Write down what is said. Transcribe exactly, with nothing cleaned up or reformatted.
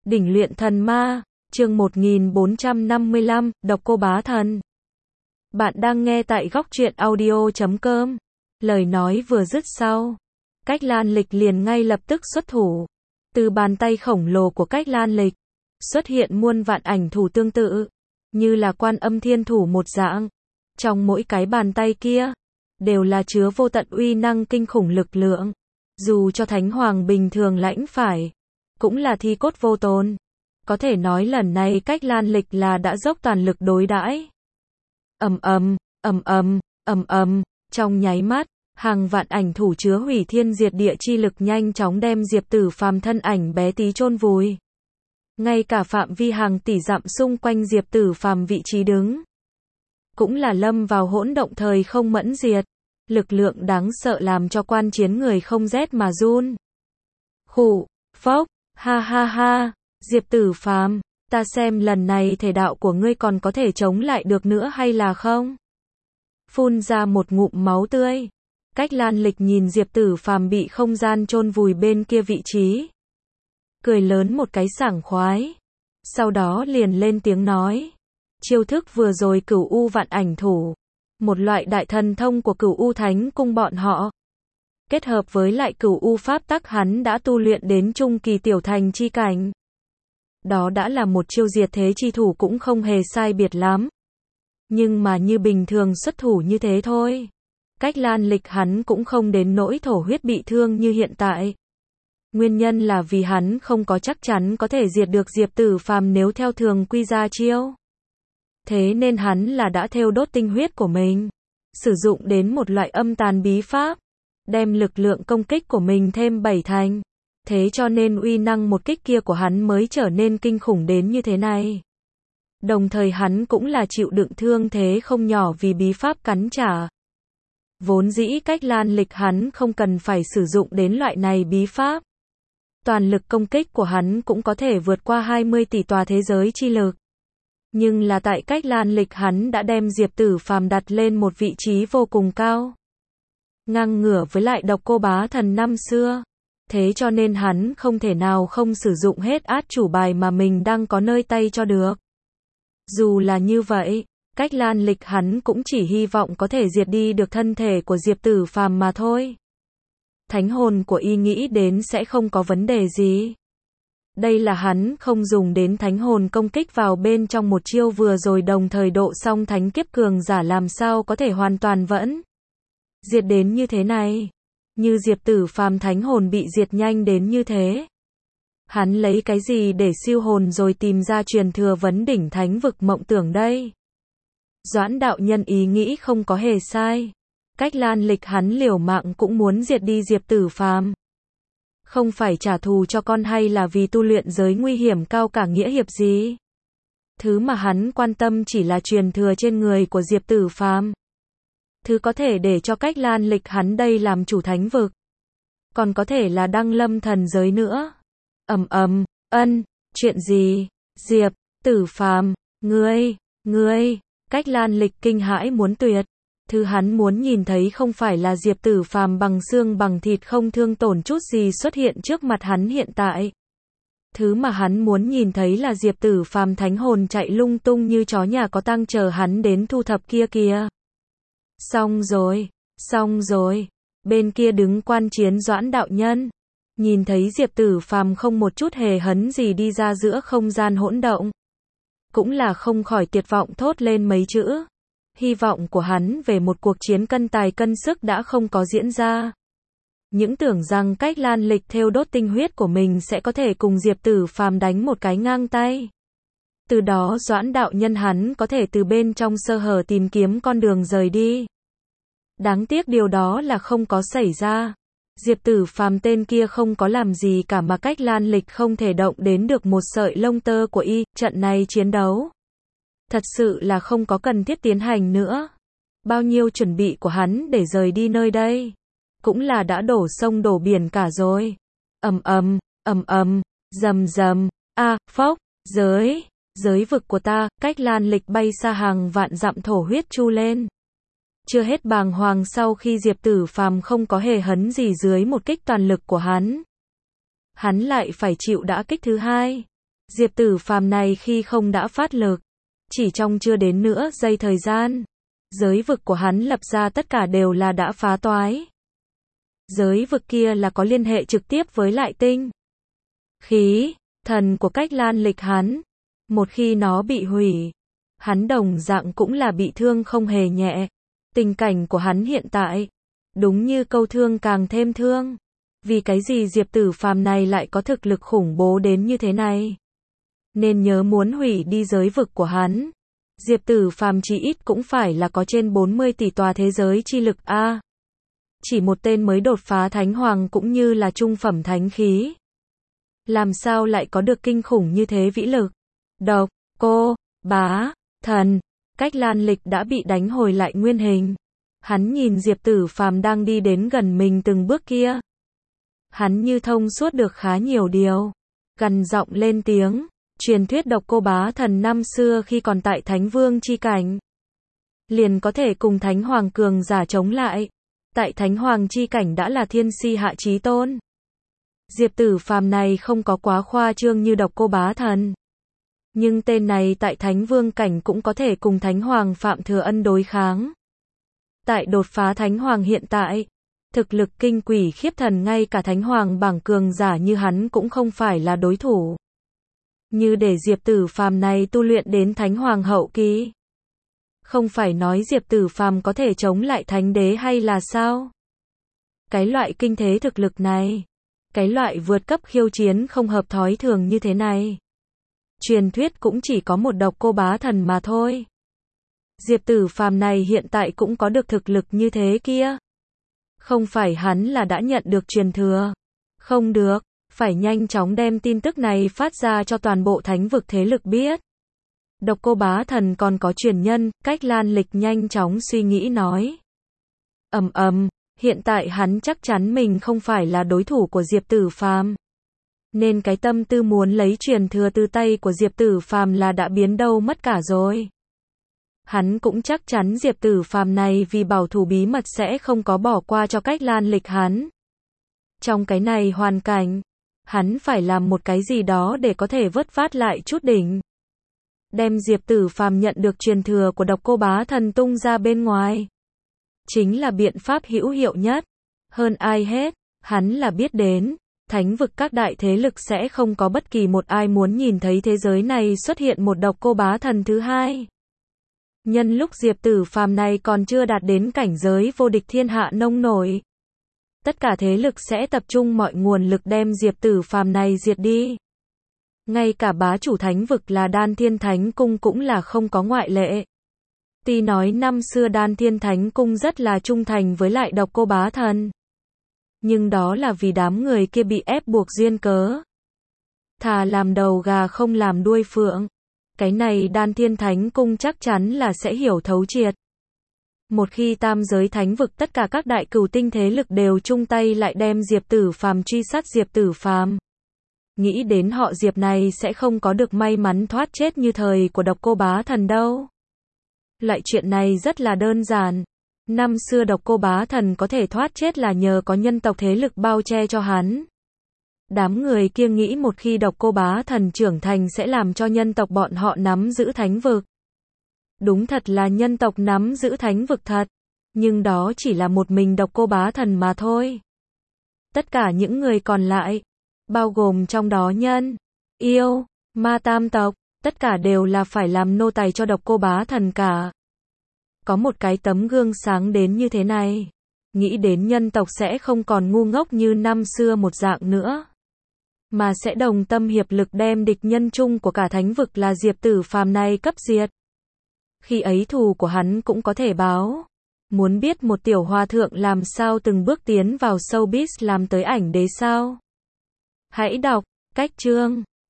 Đỉnh luyện thần ma, chương một nghìn bốn trăm năm mươi lăm, độc cô bá thần. Bạn đang nghe tại góc truyện audio chấm com. Lời nói vừa dứt sau, Cách Lan Lịch liền ngay lập tức xuất thủ. Từ bàn tay khổng lồ của Cách Lan Lịch, xuất hiện muôn vạn ảnh thủ tương tự, như là Quan Âm Thiên Thủ một dạng. Trong mỗi cái bàn tay kia, đều là chứa vô tận uy năng kinh khủng lực lượng. Dù cho Thánh Hoàng bình thường lãnh phải, cũng là thi cốt vô tồn. Có thể nói lần này Cách Lan Lịch là đã dốc toàn lực đối đãi. Ầm ầm, ầm ầm, ầm ầm, trong nháy mắt, hàng vạn ảnh thủ chứa hủy thiên diệt địa chi lực nhanh chóng đem Diệp Tử Phàm thân ảnh bé tí chôn vùi. Ngay cả phạm vi hàng tỷ dặm xung quanh Diệp Tử Phàm vị trí đứng, cũng là lâm vào hỗn động thời không mẫn diệt. Lực lượng đáng sợ làm cho quan chiến người không rét mà run. Khụ, phốc, ha ha ha, Diệp Tử Phàm, ta xem lần này thể đạo của ngươi còn có thể chống lại được nữa hay là không? Phun ra một ngụm máu tươi. Cách Lan Lịch nhìn Diệp Tử Phàm bị không gian chôn vùi bên kia vị trí, cười lớn một cái sảng khoái. Sau đó liền lên tiếng nói, chiêu thức vừa rồi Cửu U Vạn Ảnh Thủ, một loại đại thần thông của Cửu U Thánh Cung bọn họ, kết hợp với lại Cửu U Pháp tắc hắn đã tu luyện đến trung kỳ tiểu thành chi cảnh. Đó đã là một chiêu diệt thế chi thủ cũng không hề sai biệt lắm. Nhưng mà như bình thường xuất thủ như thế thôi. Cách Lan Lịch hắn cũng không đến nỗi thổ huyết bị thương như hiện tại. Nguyên nhân là vì hắn không có chắc chắn có thể diệt được Diệp Tử Phàm nếu theo thường quy ra chiêu. Thế nên hắn là đã thêu đốt tinh huyết của mình, sử dụng đến một loại âm tàn bí pháp, đem lực lượng công kích của mình thêm bảy thành. Thế cho nên uy năng một kích kia của hắn mới trở nên kinh khủng đến như thế này. Đồng thời hắn cũng là chịu đựng thương thế không nhỏ vì bí pháp cắn trả. Vốn dĩ Cách Lan Lịch hắn không cần phải sử dụng đến loại này bí pháp. Toàn lực công kích của hắn cũng có thể vượt qua hai mươi tỷ tòa thế giới chi lực. Nhưng là tại Cách Lan Lịch hắn đã đem Diệp Tử Phàm đặt lên một vị trí vô cùng cao, ngang ngửa với lại độc cô bá thần năm xưa. Thế cho nên hắn không thể nào không sử dụng hết át chủ bài mà mình đang có nơi tay cho được. Dù là như vậy, Cách Lan Lịch hắn cũng chỉ hy vọng có thể diệt đi được thân thể của Diệp Tử Phàm mà thôi. Thánh hồn của y nghĩ đến sẽ không có vấn đề gì. Đây là hắn không dùng đến thánh hồn công kích vào bên trong một chiêu vừa rồi đồng thời độ xong thánh kiếp cường giả làm sao có thể hoàn toàn vẫn diệt đến như thế này. Như Diệp Tử Phàm thánh hồn bị diệt nhanh đến như thế. Hắn lấy cái gì để siêu hồn rồi tìm ra truyền thừa vấn đỉnh thánh vực mộng tưởng đây? Doãn đạo nhân ý nghĩ không có hề sai. Cách Lan Lịch hắn liều mạng cũng muốn diệt đi Diệp Tử Phàm. Không phải trả thù cho con hay là vì tu luyện giới nguy hiểm cao cả nghĩa hiệp gì. Thứ mà hắn quan tâm chỉ là truyền thừa trên người của Diệp Tử Phàm. Thứ có thể để cho Cách Lan Lịch hắn đây làm chủ thánh vực. Còn có thể là đăng lâm thần giới nữa. Ầm ầm, ân, chuyện gì? Diệp Tử Phàm, ngươi, ngươi, Cách Lan Lịch kinh hãi muốn tuyệt. Thứ hắn muốn nhìn thấy không phải là Diệp Tử Phàm bằng xương bằng thịt không thương tổn chút gì xuất hiện trước mặt hắn hiện tại. Thứ mà hắn muốn nhìn thấy là Diệp Tử Phàm thánh hồn chạy lung tung như chó nhà có tang chờ hắn đến thu thập kia kìa. Xong rồi, xong rồi. Bên kia đứng quan chiến Doãn đạo nhân, nhìn thấy Diệp Tử Phàm không một chút hề hấn gì đi ra giữa không gian hỗn động, cũng là không khỏi tuyệt vọng thốt lên mấy chữ. Hy vọng của hắn về một cuộc chiến cân tài cân sức đã không có diễn ra. Những tưởng rằng Cách Lan Lịch thêu đốt tinh huyết của mình sẽ có thể cùng Diệp Tử Phàm đánh một cái ngang tay. Từ đó Doãn đạo nhân hắn có thể từ bên trong sơ hở tìm kiếm con đường rời đi. Đáng tiếc điều đó là không có xảy ra. Diệp Tử Phàm tên kia không có làm gì cả mà Cách Lan Lịch không thể động đến được một sợi lông tơ của y. Trận này chiến đấu thật sự là không có cần thiết tiến hành nữa. Bao nhiêu chuẩn bị của hắn để rời đi nơi đây cũng là đã đổ sông đổ biển cả rồi. Ầm ầm, ầm ầm, rầm rầm, a, à, phốc, giới, giới vực của ta. Cách Lan Lịch bay xa hàng vạn dặm thổ huyết chu lên. Chưa hết bàng hoàng sau khi Diệp Tử Phàm không có hề hấn gì dưới một kích toàn lực của hắn. Hắn lại phải chịu đã kích thứ hai. Diệp Tử Phàm này khi không đã phát lực, chỉ trong chưa đến nữa giây thời gian, giới vực của hắn lập ra tất cả đều là đã phá toái. Giới vực kia là có liên hệ trực tiếp với lại tinh khí thần của Cách Lan Lịch hắn, một khi nó bị hủy, hắn đồng dạng cũng là bị thương không hề nhẹ. Tình cảnh của hắn hiện tại, đúng như câu thương càng thêm thương. Vì cái gì Diệp Tử Phàm này lại có thực lực khủng bố đến như thế này? Nên nhớ muốn hủy đi giới vực của hắn, Diệp Tử Phàm chỉ ít cũng phải là có trên bốn mươi tỷ tòa thế giới chi lực a. Chỉ một tên mới đột phá thánh hoàng cũng như là trung phẩm thánh khí. Làm sao lại có được kinh khủng như thế vĩ lực? Độc Cô Bá Thần, Cách Lan Lịch đã bị đánh hồi lại nguyên hình. Hắn nhìn Diệp Tử Phàm đang đi đến gần mình từng bước kia. Hắn như thông suốt được khá nhiều điều. Gằn giọng lên tiếng, truyền thuyết Độc Cô Bá Thần năm xưa khi còn tại Thánh Vương chi cảnh, liền có thể cùng Thánh Hoàng cường giả chống lại. Tại Thánh Hoàng chi cảnh đã là thiên si hạ chí tôn. Diệp Tử Phàm này không có quá khoa trương như Độc Cô Bá Thần. Nhưng tên này tại Thánh Vương cảnh cũng có thể cùng Thánh Hoàng Phạm Thừa Ân đối kháng. Tại đột phá Thánh Hoàng hiện tại, thực lực kinh quỷ khiếp thần ngay cả Thánh Hoàng bảng cường giả như hắn cũng không phải là đối thủ. Như để Diệp Tử Phàm này tu luyện đến Thánh Hoàng hậu kỳ. Không phải nói Diệp Tử Phàm có thể chống lại Thánh Đế hay là sao? Cái loại kinh thế thực lực này, cái loại vượt cấp khiêu chiến không hợp thói thường như thế này, truyền thuyết cũng chỉ có một Độc Cô Bá Thần mà thôi. Diệp Tử Phàm này hiện tại cũng có được thực lực như thế kia. Không phải hắn là đã nhận được truyền thừa. Không được, phải nhanh chóng đem tin tức này phát ra cho toàn bộ thánh vực thế lực biết. Độc Cô Bá Thần còn có truyền nhân, Cách Lan Lịch nhanh chóng suy nghĩ nói. Ầm ầm, hiện tại hắn chắc chắn mình không phải là đối thủ của Diệp Tử Phàm. Nên cái tâm tư muốn lấy truyền thừa từ tay của Diệp Tử Phàm là đã biến đâu mất cả rồi. Hắn cũng chắc chắn Diệp Tử Phàm này vì bảo thủ bí mật sẽ không có bỏ qua cho Cách Lan Lịch hắn. Trong cái này hoàn cảnh, hắn phải làm một cái gì đó để có thể vớt vát lại chút đỉnh. Đem Diệp Tử Phàm nhận được truyền thừa của Độc Cô Bá Thần tung ra bên ngoài. Chính là biện pháp hữu hiệu nhất. Hơn ai hết, hắn là biết đến, thánh vực các đại thế lực sẽ không có bất kỳ một ai muốn nhìn thấy thế giới này xuất hiện một Độc Cô Bá Thần thứ hai. Nhân lúc Diệp Tử Phàm này còn chưa đạt đến cảnh giới vô địch thiên hạ nông nổi, tất cả thế lực sẽ tập trung mọi nguồn lực đem Diệp Tử Phàm này diệt đi. Ngay cả bá chủ thánh vực là Đan Thiên Thánh Cung cũng là không có ngoại lệ. Tuy nói năm xưa Đan Thiên Thánh Cung rất là trung thành với lại Độc Cô Bá Thần, nhưng đó là vì đám người kia bị ép buộc duyên cớ. Thà làm đầu gà không làm đuôi phượng. Cái này Đan Thiên Thánh Cung chắc chắn là sẽ hiểu thấu triệt. Một khi tam giới thánh vực tất cả các đại cửu tinh thế lực đều chung tay lại đem Diệp Tử Phàm truy sát Diệp Tử Phàm, nghĩ đến họ Diệp này sẽ không có được may mắn thoát chết như thời của Độc Cô Bá Thần đâu. Loại chuyện này rất là đơn giản. Năm xưa Độc Cô Bá Thần có thể thoát chết là nhờ có nhân tộc thế lực bao che cho hắn. Đám người kia nghĩ một khi Độc Cô Bá Thần trưởng thành sẽ làm cho nhân tộc bọn họ nắm giữ thánh vực. Đúng thật là nhân tộc nắm giữ thánh vực thật, nhưng đó chỉ là một mình Độc Cô Bá Thần mà thôi. Tất cả những người còn lại, bao gồm trong đó nhân, yêu, ma tam tộc, tất cả đều là phải làm nô tài cho Độc Cô Bá Thần cả. Có một cái tấm gương sáng đến như thế này, nghĩ đến nhân tộc sẽ không còn ngu ngốc như năm xưa một dạng nữa, mà sẽ đồng tâm hiệp lực đem địch nhân chung của cả thánh vực là Diệp Tử Phàm này cấp diệt. Khi ấy thù của hắn cũng có thể báo. Muốn biết một tiểu hòa thượng làm sao từng bước tiến vào showbiz làm tới ảnh đế sao? Hãy đọc cách chương